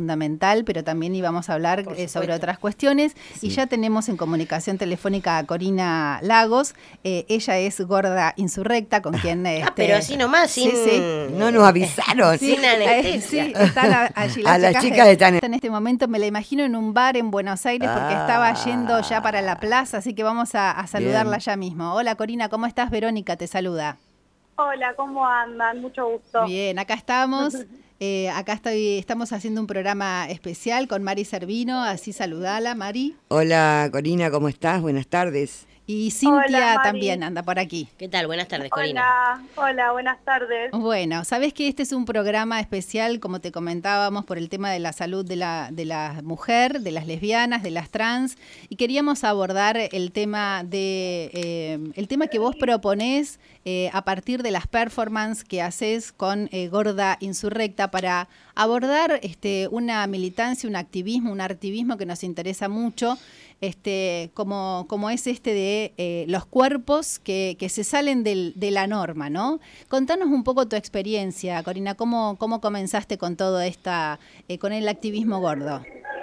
fundamental, pero también íbamos a hablar sobre otras cuestiones. Sí. Y ya tenemos en comunicación telefónica a Corina Lagos. Ella es gorda insurrecta, con quien... pero así nomás, sin... Sí. No nos avisaron. Sin anestesia. Sí, están allí las chicas están en este momento, me la imagino en un bar en Buenos Aires, porque estaba yendo ya para la plaza, así que vamos a saludarla ya mismo. Hola Corina, ¿cómo estás? Verónica te saluda. Hola, ¿cómo andan? Mucho gusto. Bien, acá estamos. Estamos haciendo un programa especial con Mari Servino, así saludala, Mari. Hola, Corina, ¿cómo estás? Buenas tardes. Y Cintia también anda por aquí. ¿Qué tal? Buenas tardes, Corina. Hola, buenas tardes. Bueno, sabés que este es un programa especial, como te comentábamos, por el tema de la salud de la mujer, de las lesbianas, de las trans, y queríamos abordar el tema que vos proponés a partir de las performances que haces con Gorda Insurrecta, para abordar una militancia, un activismo, un artivismo que nos interesa mucho, como es de los cuerpos que se salen de la norma, ¿no? Contanos un poco tu experiencia, Corina, ¿cómo comenzaste con todo con el activismo gordo?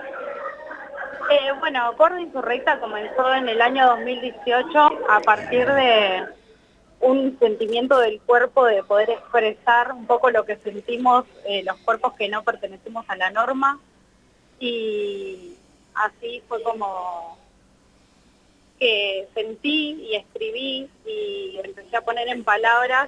Bueno, Gorda Insurrecta comenzó en el año 2018 a partir de un sentimiento del cuerpo de poder expresar un poco lo que sentimos los cuerpos que no pertenecemos a la norma, y así fue como que sentí y escribí y empecé a poner en palabras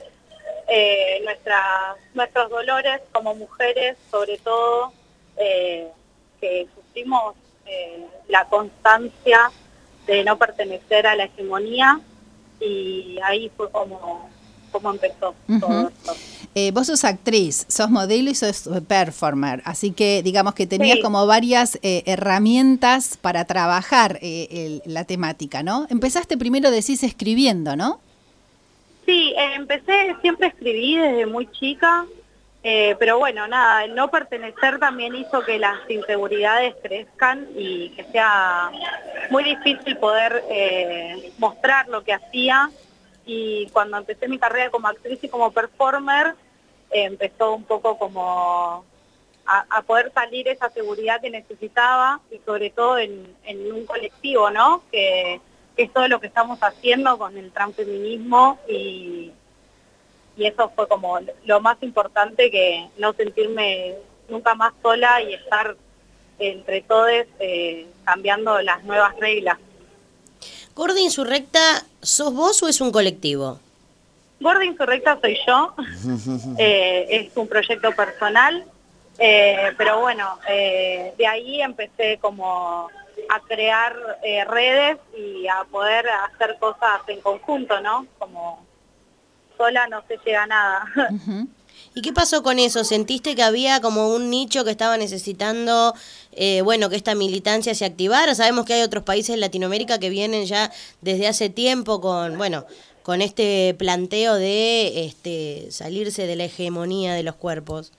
nuestros dolores como mujeres, sobre todo que sufrimos la constancia de no pertenecer a la hegemonía, y ahí fue como empezó todo esto. Vos sos actriz, sos modelo y sos performer, así que digamos que tenías como varias herramientas para trabajar la temática, ¿no? Empezaste primero, decís, escribiendo, ¿no? Sí, siempre escribí desde muy chica, pero bueno, nada, el no pertenecer también hizo que las inseguridades crezcan y que sea muy difícil poder mostrar lo que hacía. Y cuando empecé mi carrera como actriz y como performer, empezó un poco como a poder salir esa seguridad que necesitaba, y sobre todo en un colectivo, ¿no? Que es todo lo que estamos haciendo con el transfeminismo, y eso fue como lo más importante, que no sentirme nunca más sola y estar entre todos cambiando las nuevas reglas. ¿Gorda Insurrecta sos vos o es un colectivo? Gorda Insurrecta soy yo, es un proyecto personal, pero bueno, de ahí empecé como a crear redes y a poder hacer cosas en conjunto, ¿no? Como sola no se llega a nada. ¿Y qué pasó con eso? ¿Sentiste que había como un nicho que estaba necesitando, que esta militancia se activara? Sabemos que hay otros países en Latinoamérica que vienen ya desde hace tiempo con este planteo de salirse de la hegemonía de los cuerpos.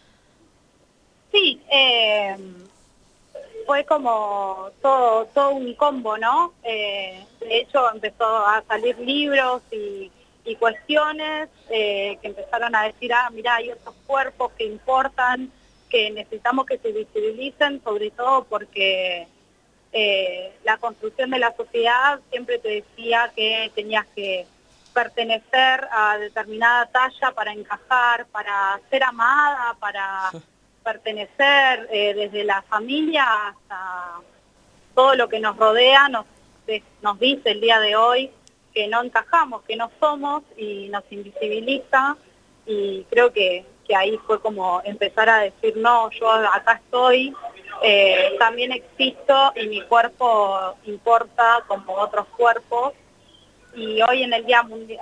Sí, fue como todo un combo, ¿no? De hecho empezó a salir libros y cuestiones que empezaron a decir, mirá, hay otros cuerpos que importan, que necesitamos que se visibilicen, sobre todo porque la construcción de la sociedad siempre te decía que tenías que pertenecer a determinada talla para encajar, para ser amada, para pertenecer, desde la familia hasta todo lo que nos rodea, nos dice el día de hoy que no encajamos, que no somos, y nos invisibiliza, y creo que ahí fue como empezar a decir, no, yo acá estoy, también existo y mi cuerpo importa como otros cuerpos. Y hoy en el Día Mundial,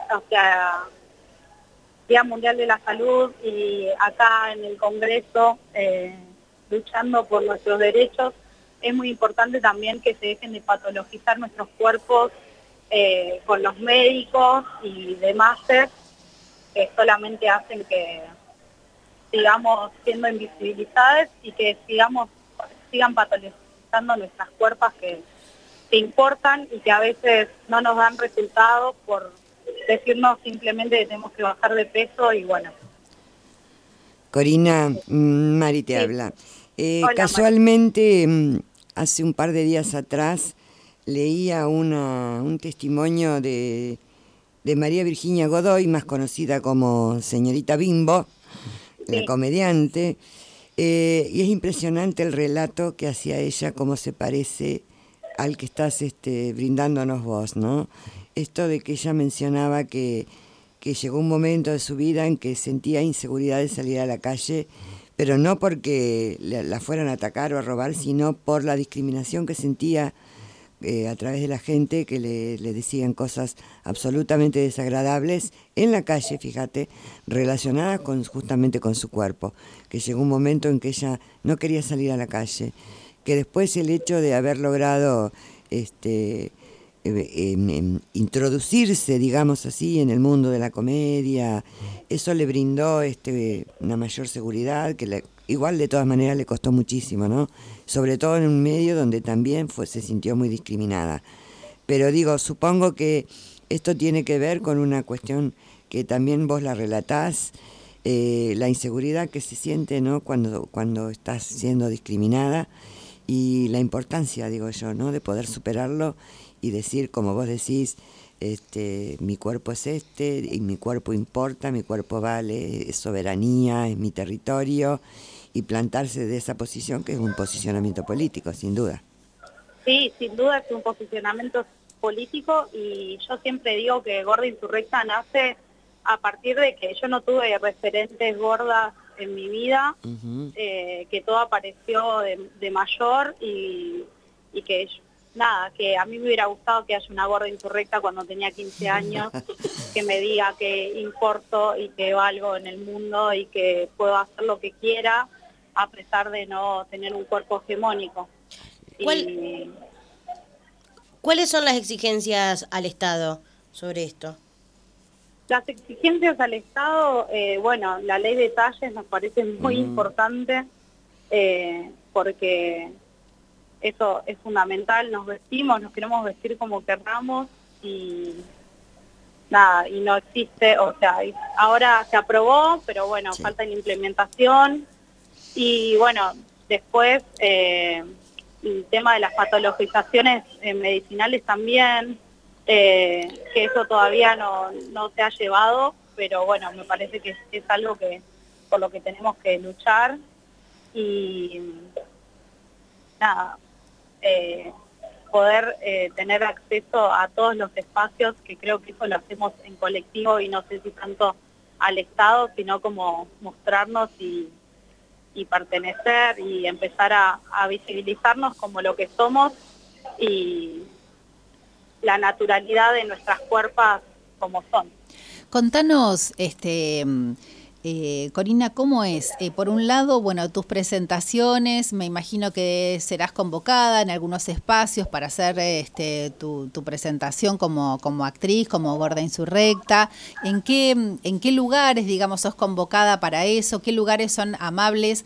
Día Mundial de la Salud, y acá en el Congreso luchando por nuestros derechos, es muy importante también que se dejen de patologizar nuestros cuerpos con los médicos y demás, que solamente hacen que sigamos siendo invisibilizadas y que sigan patologizando nuestras cuerpos que importan y que a veces no nos dan resultados por decirnos simplemente que tenemos que bajar de peso. Y bueno. Corina, Mari te Sí. habla. Hola, Casualmente, hace un par de días atrás, leía un testimonio de María Virginia Godoy, más conocida como Señorita Bimbo, la Sí. comediante, y es impresionante el relato que hacía ella, cómo se parece al que estás brindándonos vos, ¿no? Esto de que ella mencionaba que llegó un momento de su vida en que sentía inseguridad de salir a la calle, pero no porque la fueran a atacar o a robar, sino por la discriminación que sentía a través de la gente que le decían cosas absolutamente desagradables en la calle, fíjate, relacionadas justamente con su cuerpo, que llegó un momento en que ella no quería salir a la calle, que después el hecho de haber logrado introducirse, digamos así, en el mundo de la comedia, eso le brindó una mayor seguridad, que igual de todas maneras le costó muchísimo, ¿no? Sobre todo en un medio donde también se sintió muy discriminada. Pero digo, supongo que esto tiene que ver con una cuestión que también vos la relatás, la inseguridad que se siente, ¿no? Cuando estás siendo discriminada, y la importancia, digo yo, ¿no? De poder superarlo y decir, como vos decís, mi cuerpo es y mi cuerpo importa, mi cuerpo vale, es soberanía, es mi territorio, y plantarse de esa posición, que es un posicionamiento político, sin duda. Sí, sin duda es un posicionamiento político, y yo siempre digo que Gorda Insurrecta nace a partir de que yo no tuve referentes gordas en mi vida, que todo apareció de mayor, y que nada, que a mí me hubiera gustado que haya una Gorda Insurrecta cuando tenía 15 años, que me diga que importo y que valgo en el mundo y que puedo hacer lo que quiera a pesar de no tener un cuerpo hegemónico. ¿Cuáles son las exigencias al Estado sobre esto? Las exigencias al Estado, bueno, la ley de talles nos parece muy importante, porque eso es fundamental. Nos queremos vestir como querramos, y nada, y no existe, o sea, ahora se aprobó, pero bueno, Sí. falta la implementación. Y bueno, después el tema de las patologizaciones medicinales también, que eso todavía no se ha llevado, pero bueno, me parece que es algo que por lo que tenemos que luchar. Y nada, poder tener acceso a todos los espacios, que creo que eso lo hacemos en colectivo y no sé si tanto al Estado, sino como mostrarnos y pertenecer y empezar a visibilizarnos como lo que somos, y la naturalidad de nuestras cuerpos como son. Contanos, Corina, ¿cómo es? Por un lado, bueno, tus presentaciones, me imagino que serás convocada en algunos espacios para hacer tu presentación como actriz, como Gorda Insurrecta. ¿En qué lugares, digamos, sos convocada para eso? ¿Qué lugares son amables?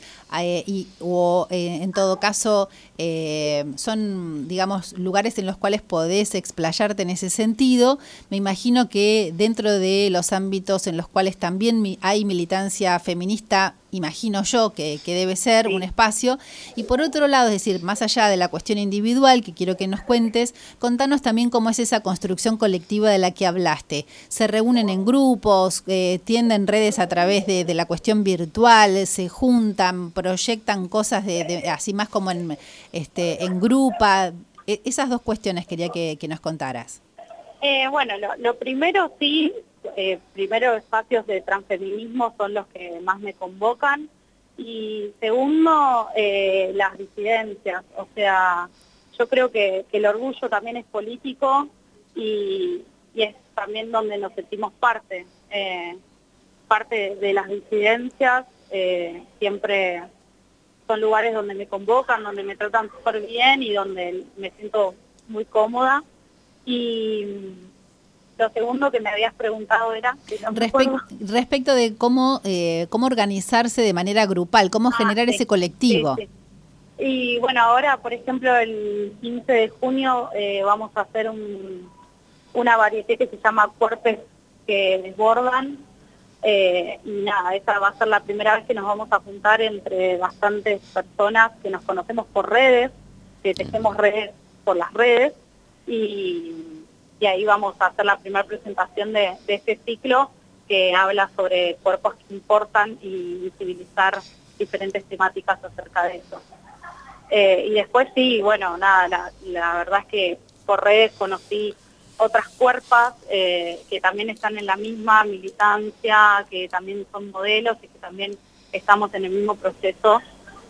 En todo caso, son, digamos, lugares en los cuales podés explayarte en ese sentido. Me imagino que dentro de los ámbitos en los cuales también hay militancia feminista, imagino yo que debe ser un espacio. Y por otro lado, es decir, más allá de la cuestión individual que quiero que nos cuentes, contanos también cómo es esa construcción colectiva de la que hablaste. ¿Se reúnen en grupos, tienden redes a través de la cuestión virtual, se juntan, proyectan cosas así más como en grupa? Esas dos cuestiones quería que nos contaras. Bueno, lo primero sí, primero espacios de transfeminismo son los que más me convocan, y segundo, las disidencias. O sea, yo creo que el orgullo también es político, y es también donde nos sentimos parte de las disidencias. Siempre son lugares donde me convocan, donde me tratan súper bien y donde me siento muy cómoda. Y lo segundo que me habías preguntado era... Respecto de cómo organizarse de manera grupal, cómo generar ese colectivo. Sí. Y bueno, ahora, por ejemplo, el 15 de junio vamos a hacer una varieté que se llama Cuerpos que Desbordan, Y nada, esa va a ser la primera vez que nos vamos a juntar entre bastantes personas que nos conocemos por redes, que tejemos redes por las redes, y ahí vamos a hacer la primera presentación de este ciclo que habla sobre cuerpos que importan y visibilizar diferentes temáticas acerca de eso. Y después sí, bueno, nada, la verdad es que por redes conocí otras cuerpas que también están en la misma militancia, que también son modelos y que también estamos en el mismo proceso,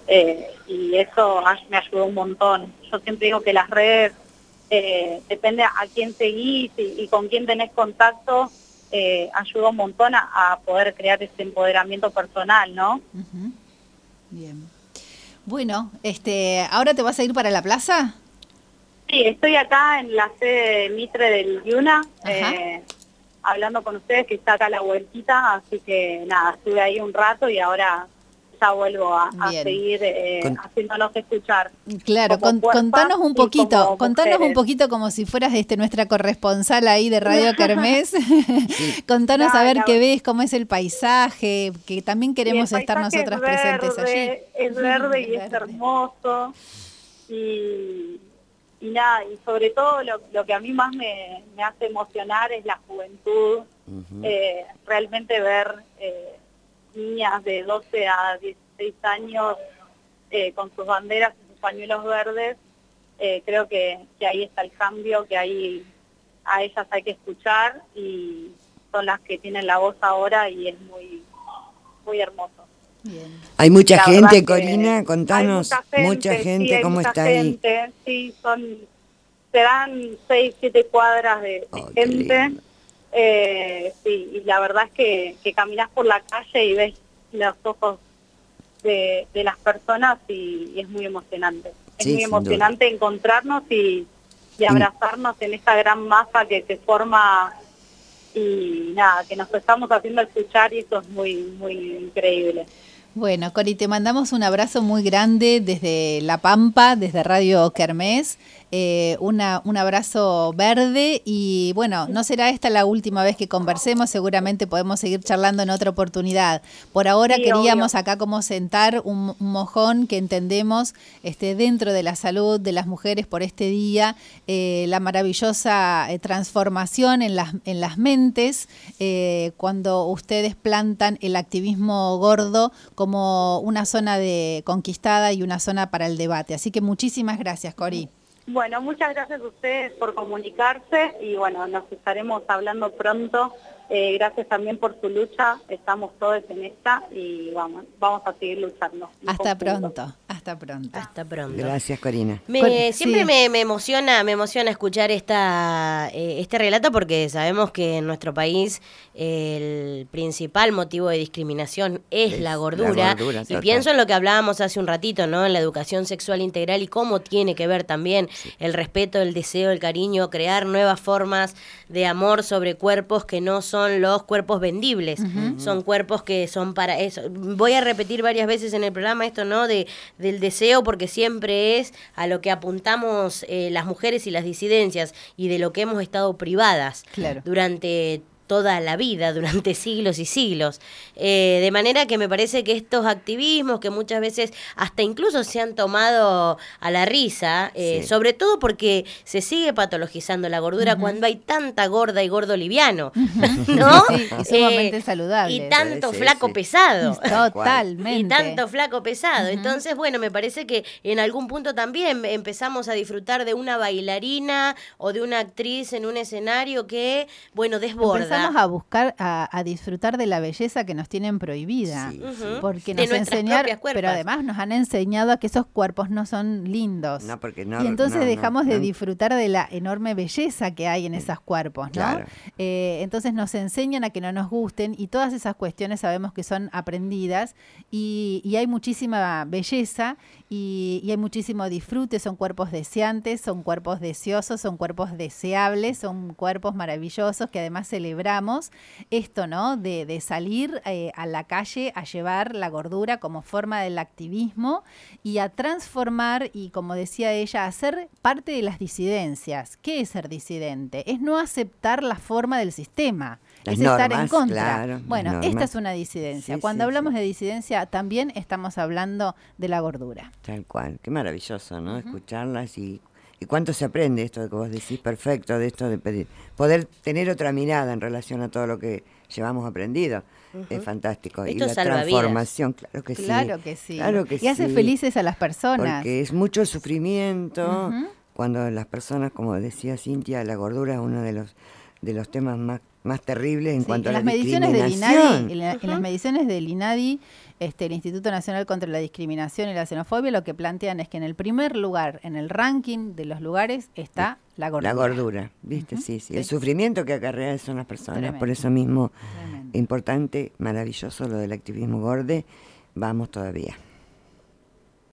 y eso me ayudó un montón. Yo siempre digo que las redes, depende a quién seguís y con quién tenés contacto, ayuda un montón a poder crear ese empoderamiento personal, ¿no? Uh-huh. Bien. Bueno, ¿ahora te vas a ir para la plaza? Sí, estoy acá en la sede de Mitre del Yuna, hablando con ustedes, que está acá a la vueltita, así que nada, estuve ahí un rato y ahora ya vuelvo a seguir haciéndonos escuchar. Claro, contanos un poquito, como si fueras nuestra corresponsal ahí de Radio Kermés. Contanos a ver qué ves, cómo es el paisaje, que también queremos estar nosotras presentes allí. Es verde y es hermoso, y nada, y sobre todo lo que a mí más me hace emocionar es la juventud, realmente ver niñas de 12 a 16 años con sus banderas y sus pañuelos verdes. Creo que ahí está el cambio, que ahí a ellas hay que escuchar, y son las que tienen la voz ahora, y es muy, muy hermoso. Bien. Hay mucha gente, Corina, contanos, mucha gente, sí, ¿cómo está ahí? Sí, serán 6, 7 cuadras de gente. Sí, y la verdad es que caminás por la calle y ves los ojos de las personas, y es muy emocionante. Es muy emocionante encontrarnos y abrazarnos en esta gran masa que se forma, y nada, que nos estamos haciendo escuchar, y eso es muy, muy increíble. Bueno, Cori, te mandamos un abrazo muy grande desde La Pampa, desde Radio Kermés, un abrazo verde, y bueno, no será esta la última vez que conversemos, seguramente podemos seguir charlando en otra oportunidad. Por ahora queríamos acá como sentar un mojón que entendemos dentro de la salud de las mujeres por este día, la maravillosa transformación en las mentes, cuando ustedes plantan el activismo gordo como una zona conquistada y una zona para el debate. Así que muchísimas gracias, Cori. Bueno, muchas gracias a ustedes por comunicarse, y bueno, nos estaremos hablando pronto. Gracias también por su lucha, estamos todos en esta, y vamos a seguir luchando. Hasta pronto. Gracias, Corina. Siempre me emociona escuchar este relato, porque sabemos que en nuestro país el principal motivo de discriminación es la gordura, y pienso en lo que hablábamos hace un ratito, ¿no? En la educación sexual integral, y cómo tiene que ver también el respeto, el deseo, el cariño, crear nuevas formas de amor sobre cuerpos que no son los cuerpos vendibles, son cuerpos que son para eso. Voy a repetir varias veces en el programa esto, ¿no? Del deseo, porque siempre es a lo que apuntamos las mujeres y las disidencias, y de lo que hemos estado privadas durante toda la vida, durante siglos y siglos. De manera que me parece que estos activismos, que muchas veces hasta incluso se han tomado a la risa, sobre todo porque se sigue patologizando la gordura cuando hay tanta gorda y gordo liviano, ¿no? Y sumamente saludable. Y tanto flaco pesado. Totalmente. Y tanto flaco pesado. Entonces, bueno, me parece que en algún punto también empezamos a disfrutar de una bailarina o de una actriz en un escenario que, bueno, desborda. A buscar, a disfrutar de la belleza que nos tienen prohibida, porque nos enseñaron, pero además nos han enseñado a que esos cuerpos no son lindos, y entonces dejamos de disfrutar de la enorme belleza que hay en esos cuerpos, ¿no? Claro. Entonces nos enseñan a que no nos gusten, y todas esas cuestiones sabemos que son aprendidas, y hay muchísima belleza, y hay muchísimo disfrute. Son cuerpos deseantes, son cuerpos deseosos, son cuerpos deseables, son cuerpos maravillosos que además celebramos esto, ¿no? De salir a la calle a llevar la gordura como forma del activismo, y a transformar, y como decía ella, a ser parte de las disidencias. ¿Qué es ser disidente? Es no aceptar la forma del sistema. Las es estar en normas, contra. claro, Bueno, las esta normas. es una disidencia. Sí, Cuando sí, hablamos sí. de disidencia, también estamos hablando de la gordura. Tal cual, qué maravilloso, ¿no? Escucharlas y cuánto se aprende esto de que vos decís, perfecto, de esto de pedir. Poder tener otra mirada en relación a todo lo que llevamos aprendido. Es fantástico. Esto y la es salvavidas. transformación, claro que sí. Claro que sí. Claro que y hace sí, felices a las personas. porque es mucho sufrimiento. Cuando las personas, como decía Cintia, la gordura es uno de los temas más terribles en Sí, cuanto en a las la mediciones del discriminación. INADI, en las mediciones del INADI, el Instituto Nacional contra la Discriminación y la Xenofobia, lo que plantean es que en el primer lugar, en el ranking de los lugares, está la gordura. La gordura, ¿viste? Sí. El sufrimiento que acarrea eso en las personas. Tremendo. Por eso mismo, Tremendo. importante, maravilloso lo del activismo gorde. Vamos todavía.